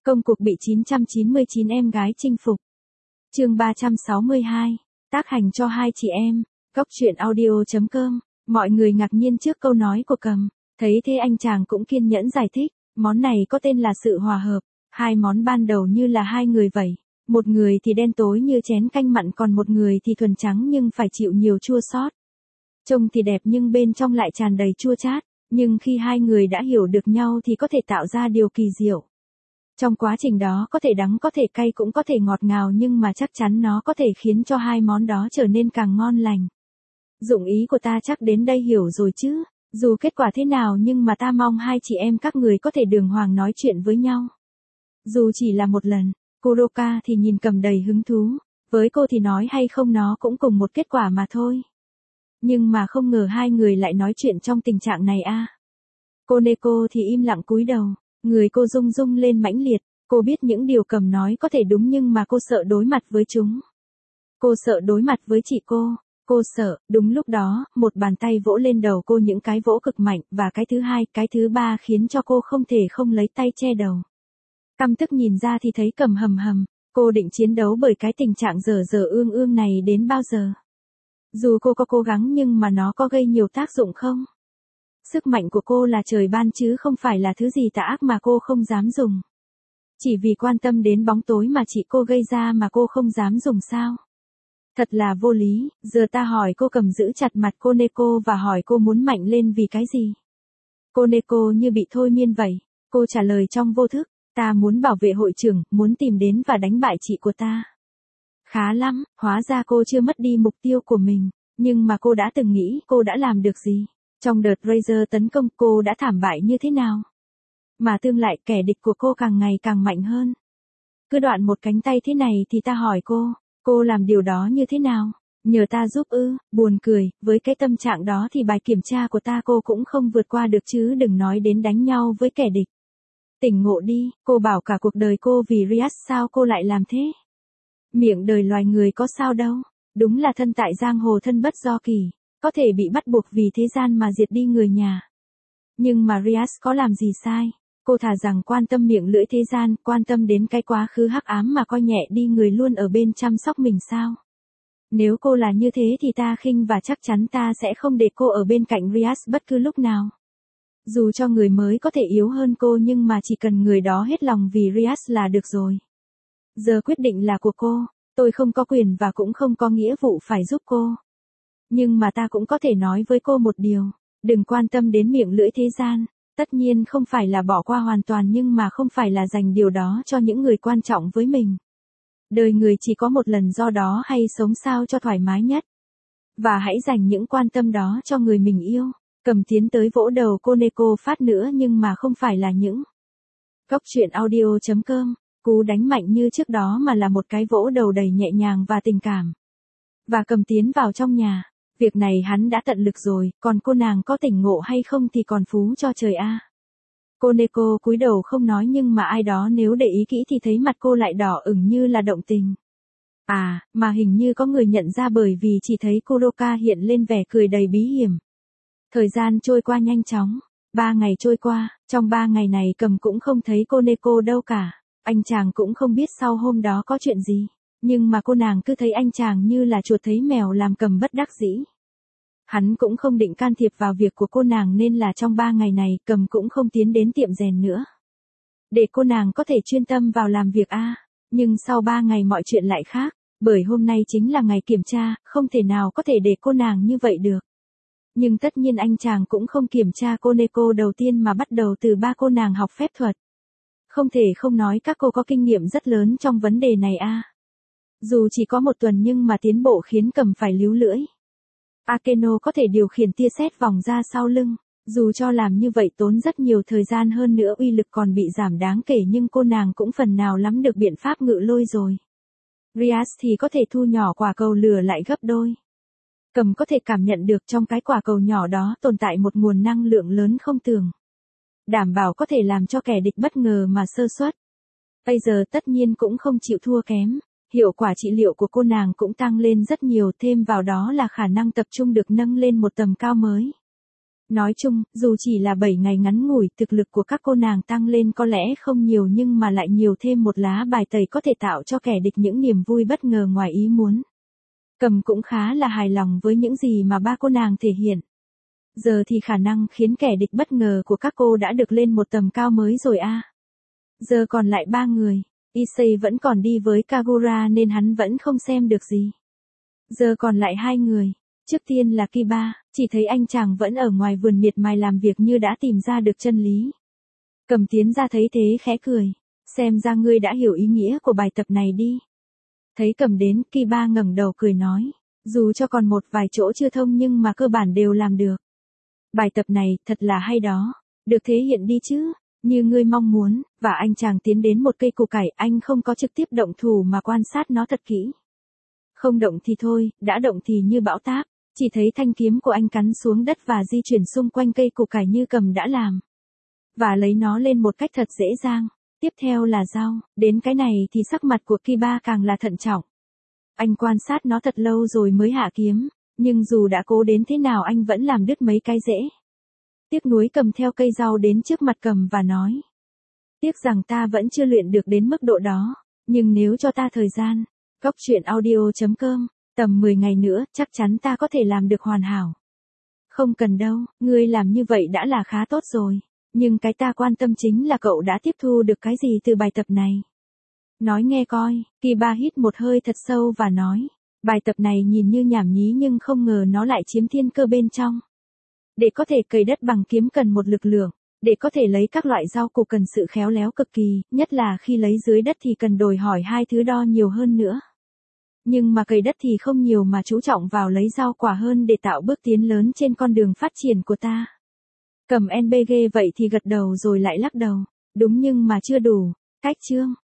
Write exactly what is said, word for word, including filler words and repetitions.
Công cuộc bị chín trăm chín mươi chín em gái chinh phục. Chương ba trăm sáu mươi hai. Tác hành cho hai chị em. Góc truyện audio chấm com. Mọi người ngạc nhiên trước câu nói của Cầm. Thấy thế anh chàng cũng kiên nhẫn giải thích. Món này có tên là sự hòa hợp. Hai món ban đầu như là hai người vậy. Một người thì đen tối như chén canh mặn, còn một người thì thuần trắng nhưng phải chịu nhiều chua xót. Trông thì đẹp nhưng bên trong lại tràn đầy chua chát. Nhưng khi hai người đã hiểu được nhau thì có thể tạo ra điều kỳ diệu. Trong quá trình đó có thể đắng, có thể cay, cũng có thể ngọt ngào, nhưng mà chắc chắn nó có thể khiến cho hai món đó trở nên càng ngon lành. Dụng ý của ta chắc đến đây hiểu rồi chứ. Dù kết quả thế nào nhưng mà ta mong hai chị em các người có thể đường hoàng nói chuyện với nhau. Dù chỉ là một lần. Kuroka thì nhìn Cầm đầy hứng thú. Với cô thì nói hay không nó cũng cùng một kết quả mà thôi. Nhưng mà không ngờ hai người lại nói chuyện trong tình trạng này a. À. Koneko thì im lặng cúi đầu. Người cô rung rung lên mãnh liệt. Cô biết những điều Cầm nói có thể đúng nhưng mà cô sợ đối mặt với chúng. Cô sợ đối mặt với chị cô. Cô sợ. Đúng lúc đó, một bàn tay vỗ lên đầu cô, những cái vỗ cực mạnh, và cái thứ hai, cái thứ ba khiến cho cô không thể không lấy tay che đầu. Căm tức nhìn ra thì thấy Cầm hầm hầm. Cô định chiến đấu bởi cái tình trạng dở dở ương ương này đến bao giờ? Dù cô có cố gắng nhưng mà nó có gây nhiều tác dụng không? Sức mạnh của cô là trời ban chứ không phải là thứ gì tà ác mà cô không dám dùng. Chỉ vì quan tâm đến bóng tối mà chị cô gây ra mà cô không dám dùng sao? Thật là vô lý. Giờ ta hỏi cô. Cầm giữ chặt mặt Koneko và hỏi cô muốn mạnh lên vì cái gì? Koneko như bị thôi miên vậy. Cô trả lời trong vô thức. Ta muốn bảo vệ hội trưởng, muốn tìm đến và đánh bại chị của ta. Khá lắm, hóa ra cô chưa mất đi mục tiêu của mình. Nhưng mà cô đã từng nghĩ cô đã làm được gì? Trong đợt Razer tấn công cô đã thảm bại như thế nào? Mà tương lại kẻ địch của cô càng ngày càng mạnh hơn. Cứ đoạn một cánh tay thế này thì ta hỏi cô, cô làm điều đó như thế nào? Nhờ ta giúp ư? Buồn cười, với cái tâm trạng đó thì bài kiểm tra của ta cô cũng không vượt qua được chứ đừng nói đến đánh nhau với kẻ địch. Tỉnh ngộ đi, cô bảo cả cuộc đời cô vì Rias, sao cô lại làm thế? Miệng đời loài người có sao đâu, đúng là thân tại giang hồ thân bất do kỳ, có thể bị bắt buộc vì thế gian mà diệt đi người nhà. Nhưng mà Rias có làm gì sai? Cô thà rằng quan tâm miệng lưỡi thế gian, quan tâm đến cái quá khứ hắc ám mà coi nhẹ đi người luôn ở bên chăm sóc mình sao? Nếu cô là như thế thì ta khinh và chắc chắn ta sẽ không để cô ở bên cạnh Rias bất cứ lúc nào. Dù cho người mới có thể yếu hơn cô nhưng mà chỉ cần người đó hết lòng vì Rias là được rồi. Giờ quyết định là của cô, tôi không có quyền và cũng không có nghĩa vụ phải giúp cô. Nhưng mà ta cũng có thể nói với cô một điều, đừng quan tâm đến miệng lưỡi thế gian, tất nhiên không phải là bỏ qua hoàn toàn nhưng mà không phải là dành điều đó cho những người quan trọng với mình. Đời người chỉ có một lần, do đó hay sống sao cho thoải mái nhất. Và hãy dành những quan tâm đó cho người mình yêu. Cầm tiến tới vỗ đầu Koneko phát nữa nhưng mà không phải là những. Góc truyện audio chấm com. Cú đánh mạnh như trước đó mà là một cái vỗ đầu đầy nhẹ nhàng và tình cảm. Và Cầm tiến vào trong nhà. Việc này hắn đã tận lực rồi, còn cô nàng có tỉnh ngộ hay không thì còn phú cho trời a. À. Koneko cúi đầu không nói nhưng mà ai đó nếu để ý kỹ thì thấy mặt cô lại đỏ ửng như là động tình. À, mà hình như có người nhận ra bởi vì chỉ thấy Kuroka hiện lên vẻ cười đầy bí hiểm. Thời gian trôi qua nhanh chóng. Ba ngày trôi qua, trong ba ngày này Cầm cũng không thấy Koneko đâu cả. Anh chàng cũng không biết sau hôm đó có chuyện gì. Nhưng mà cô nàng cứ thấy anh chàng như là chuột thấy mèo, làm Cầm bất đắc dĩ. Hắn cũng không định can thiệp vào việc của cô nàng nên là trong ba ngày này Cầm cũng không tiến đến tiệm rèn nữa. Để cô nàng có thể chuyên tâm vào làm việc a. À. Nhưng sau ba ngày mọi chuyện lại khác. Bởi hôm nay chính là ngày kiểm tra, không thể nào có thể để cô nàng như vậy được. Nhưng tất nhiên anh chàng cũng không kiểm tra Koneko đầu tiên mà bắt đầu từ ba cô nàng học phép thuật. Không thể không nói các cô có kinh nghiệm rất lớn trong vấn đề này a. À. Dù chỉ có một tuần nhưng mà tiến bộ khiến Cầm phải líu lưỡi. Akeno có thể điều khiển tia sét vòng ra sau lưng. Dù cho làm như vậy tốn rất nhiều thời gian hơn nữa uy lực còn bị giảm đáng kể nhưng cô nàng cũng phần nào lắm được biện pháp ngự lôi rồi. Rias thì có thể thu nhỏ quả cầu lửa lại gấp đôi. Cầm có thể cảm nhận được trong cái quả cầu nhỏ đó tồn tại một nguồn năng lượng lớn không tưởng. Đảm bảo có thể làm cho kẻ địch bất ngờ mà sơ suất. Bây giờ tất nhiên cũng không chịu thua kém. Hiệu quả trị liệu của cô nàng cũng tăng lên rất nhiều, thêm vào đó là khả năng tập trung được nâng lên một tầm cao mới. Nói chung, dù chỉ là bảy ngày ngắn ngủi, thực lực của các cô nàng tăng lên có lẽ không nhiều nhưng mà lại nhiều thêm một lá bài tẩy có thể tạo cho kẻ địch những niềm vui bất ngờ ngoài ý muốn. Cầm cũng khá là hài lòng với những gì mà ba cô nàng thể hiện. Giờ thì khả năng khiến kẻ địch bất ngờ của các cô đã được lên một tầm cao mới rồi a. À. Giờ còn lại ba người, Issei vẫn còn đi với Kagura nên hắn vẫn không xem được gì. Giờ còn lại hai người, trước tiên là Kiba, chỉ thấy anh chàng vẫn ở ngoài vườn miệt mài làm việc như đã tìm ra được chân lý. Cầm tiến ra thấy thế khẽ cười, xem ra ngươi đã hiểu ý nghĩa của bài tập này đi. Thấy Cầm đến, Kiba ngẩng đầu cười nói, dù cho còn một vài chỗ chưa thông nhưng mà cơ bản đều làm được. Bài tập này thật là hay đó, được thể hiện đi chứ, như ngươi mong muốn, và anh chàng tiến đến một cây củ cải, anh không có trực tiếp động thủ mà quan sát nó thật kỹ. Không động thì thôi, đã động thì như bão táp, chỉ thấy thanh kiếm của anh cắn xuống đất và di chuyển xung quanh cây củ cải như Cầm đã làm. Và lấy nó lên một cách thật dễ dàng. Tiếp theo là dao, đến cái này thì sắc mặt của Kiba càng là thận trọng. Anh quan sát nó thật lâu rồi mới hạ kiếm, nhưng dù đã cố đến thế nào anh vẫn làm đứt mấy cái rễ. Tiếc nuối cầm theo cây dao đến trước mặt Cầm và nói. Tiếc rằng ta vẫn chưa luyện được đến mức độ đó, nhưng nếu cho ta thời gian, Cóc truyện audio chấm com, tầm mười ngày nữa chắc chắn ta có thể làm được hoàn hảo. Không cần đâu, ngươi làm như vậy đã là khá tốt rồi. Nhưng cái ta quan tâm chính là cậu đã tiếp thu được cái gì từ bài tập này. Nói nghe coi, Kiba hít một hơi thật sâu và nói. Bài tập này nhìn như nhảm nhí nhưng không ngờ nó lại chiếm thiên cơ bên trong. Để có thể cày đất bằng kiếm cần một lực lượng. Để có thể lấy các loại rau củ cần sự khéo léo cực kỳ, nhất là khi lấy dưới đất thì cần đòi hỏi hai thứ đo nhiều hơn nữa. Nhưng mà cày đất thì không nhiều mà chú trọng vào lấy rau quả hơn để tạo bước tiến lớn trên con đường phát triển của ta. Cầm en bê giê vậy thì gật đầu rồi lại lắc đầu. Đúng nhưng mà chưa đủ. Cách chương.